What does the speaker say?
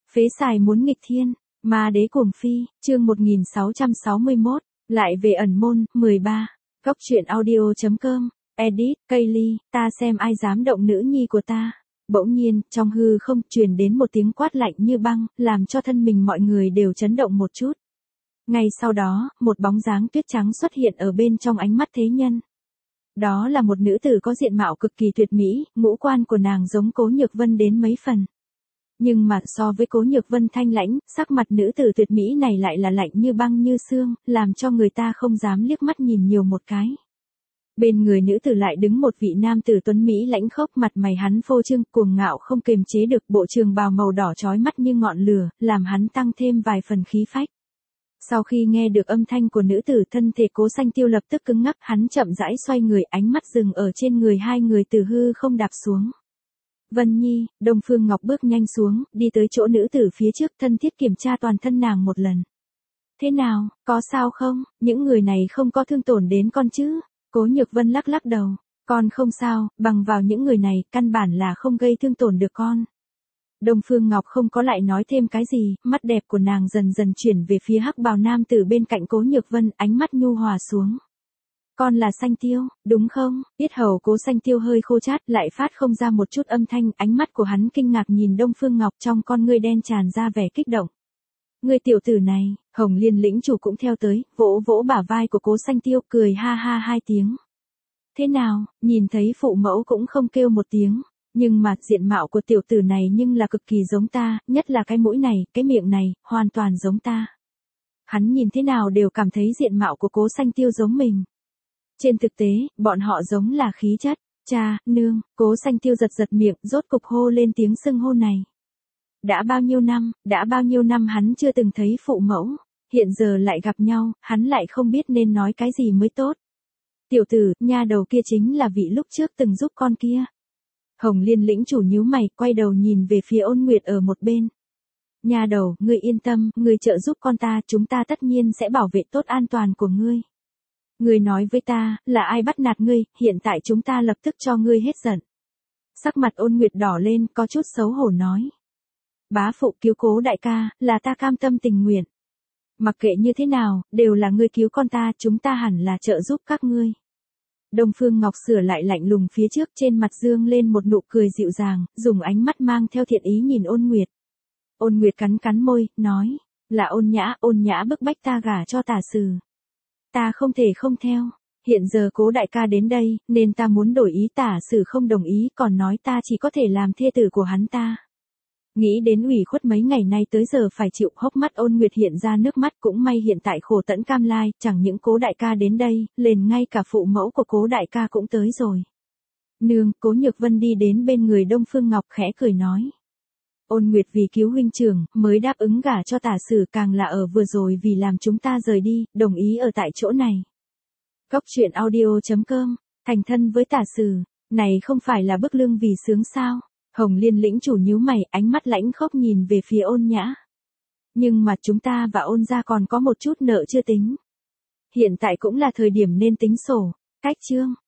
Phế xài muốn nghịch thiên, ma đế cuồng phi, chương 1661, lại về ẩn môn, 13. Góc truyện audio.com, edit, Kaylee, ta xem ai dám động nữ nhi của ta. Bỗng nhiên, trong hư không truyền đến một tiếng quát lạnh như băng, làm cho thân mình mọi người đều chấn động một chút. Ngay sau đó, một bóng dáng tuyết trắng xuất hiện ở bên trong ánh mắt thế nhân. Đó là một nữ tử có diện mạo cực kỳ tuyệt mỹ, ngũ quan của nàng giống Cố Nhược Vân đến mấy phần. Nhưng mà so với Cố Nhược Vân thanh lãnh, sắc mặt nữ tử tuyệt mỹ này lại là lạnh như băng như xương, làm cho người ta không dám liếc mắt nhìn nhiều một cái. Bên người nữ tử lại đứng một vị nam tử tuấn mỹ lãnh khốc, mặt mày hắn phô trương, cuồng ngạo không kềm chế được, bộ trường bào màu đỏ chói mắt như ngọn lửa, làm hắn tăng thêm vài phần khí phách. Sau khi nghe được âm thanh của nữ tử, thân thể Cố Sanh Tiêu lập tức cứng ngắc, hắn chậm rãi xoay người, ánh mắt dừng ở trên người hai người từ hư không đạp xuống. Vân Nhi, Đông Phương Ngọc bước nhanh xuống, đi tới chỗ nữ tử phía trước, thân thiết kiểm tra toàn thân nàng một lần. Thế nào, có sao không, những người này không có thương tổn đến con chứ? Cố Nhược Vân lắc lắc đầu, con không sao, bằng vào những người này, căn bản là không gây thương tổn được con. Đông Phương Ngọc không có lại nói thêm cái gì, mắt đẹp của nàng dần dần chuyển về phía hắc bào nam tử bên cạnh Cố Nhược Vân, ánh mắt nhu hòa xuống. Con là Sanh Tiêu, đúng không? Yết hầu Cố Sanh Tiêu hơi khô chát, lại phát không ra một chút âm thanh, ánh mắt của hắn kinh ngạc nhìn Đông Phương Ngọc, trong con ngươi đen tràn ra vẻ kích động. Người tiểu tử này, Hồng Liên lĩnh chủ cũng theo tới, vỗ vỗ bả vai của Cố Sanh Tiêu, cười ha ha hai tiếng. Thế nào, nhìn thấy phụ mẫu cũng không kêu một tiếng. Nhưng mà, diện mạo của tiểu tử này nhưng là cực kỳ giống ta, nhất là cái mũi này, cái miệng này, hoàn toàn giống ta. Hắn nhìn thế nào đều cảm thấy diện mạo của Cố Sanh Tiêu giống mình. Trên thực tế, bọn họ giống là khí chất. Cha, nương, Cố Sanh Tiêu giật giật miệng, rốt cục hô lên tiếng xưng hô này. Đã bao nhiêu năm hắn chưa từng thấy phụ mẫu, hiện giờ lại gặp nhau, hắn lại không biết nên nói cái gì mới tốt. Tiểu tử, nha đầu kia chính là vị lúc trước từng giúp con kia. Hồng Liên lĩnh chủ nhíu mày, quay đầu nhìn về phía Ôn Nguyệt ở một bên. Nha đầu, ngươi yên tâm, ngươi trợ giúp con ta, chúng ta tất nhiên sẽ bảo vệ tốt an toàn của ngươi. Ngươi nói với ta, là ai bắt nạt ngươi, hiện tại chúng ta lập tức cho ngươi hết giận. Sắc mặt Ôn Nguyệt đỏ lên, có chút xấu hổ nói. Bá phụ cứu Cố đại ca, là ta cam tâm tình nguyện. Mặc kệ như thế nào, đều là ngươi cứu con ta, chúng ta hẳn là trợ giúp các ngươi. Đông Phương Ngọc sửa lại lạnh lùng phía trước, trên mặt dương lên một nụ cười dịu dàng, dùng ánh mắt mang theo thiện ý nhìn Ôn Nguyệt. Ôn Nguyệt cắn cắn môi, nói, là Ôn Nhã bức bách ta gả cho Tả Sử. Ta không thể không theo, hiện giờ Cố đại ca đến đây, nên ta muốn đổi ý, Tả Sử không đồng ý, còn nói ta chỉ có thể làm thê tử của hắn ta. Nghĩ đến ủy khuất mấy ngày nay tới giờ phải chịu, hốc mắt Ôn Nguyệt hiện ra nước mắt, cũng may hiện tại khổ tẫn cam lai, chẳng những Cố đại ca đến đây, liền ngay cả phụ mẫu của Cố đại ca cũng tới rồi. Nương, Cố Nhược Vân đi đến bên người Đông Phương Ngọc khẽ cười nói. Ôn Nguyệt vì cứu huynh trưởng, mới đáp ứng gả cho Tả Sử, càng là ở vừa rồi vì làm chúng ta rời đi, đồng ý ở tại chỗ này. Góc truyện audio.com, thành thân với Tả Sử, này không phải là bức lương vì sướng sao? Hồng Liên lĩnh chủ nhíu mày, ánh mắt lãnh khốc nhìn về phía Ôn Nhã. Nhưng mà chúng ta và Ôn gia còn có một chút nợ chưa tính. Hiện tại cũng là thời điểm nên tính sổ. Cách chương.